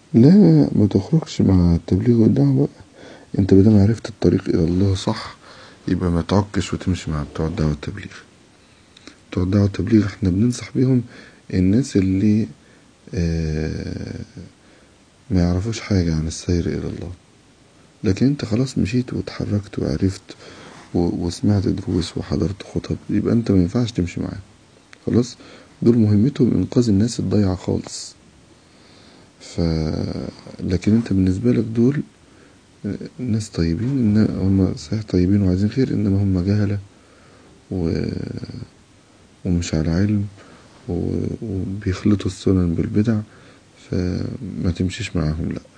لا، ما تخرجش مع التبليغ والدعوة بقى. انت بدل عرفت الطريق الى الله صح، يبقى ما تعكش وتمشي مع بتوع الدعوة والتبليغ. بتوع الدعوة والتبليغ احنا بننصح بيهم الناس اللي ما يعرفوش حاجة عن السير الى الله، لكن انت خلاص مشيت واتحركت وعرفت وسمعت دروس وحضرت خطب، يبقى انت ما ينفعش تمشي معاهم. خلاص، دول مهمتهم انقاذ الناس الضايعة خالص. لكن انت بالنسبة لك دول ناس طيبين، ان هم صحيح طيبين وعايزين خير، انما هم جهلة و... ومش على علم وبيخلطوا السنن بالبدع، فما تمشيش معاهم، لا.